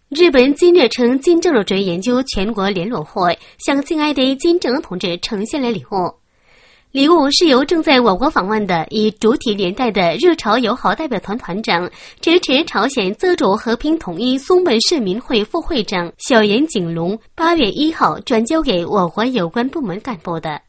日本金日成金正日准研究全国联络会向敬爱的金正恩同志呈现了礼物。礼物是由正在我国访问的以主体年代的日朝友好代表团团长、支持朝鲜自主和平统一松本市民会副会长小岩景龙8月1号转交给我国有关部门干部的。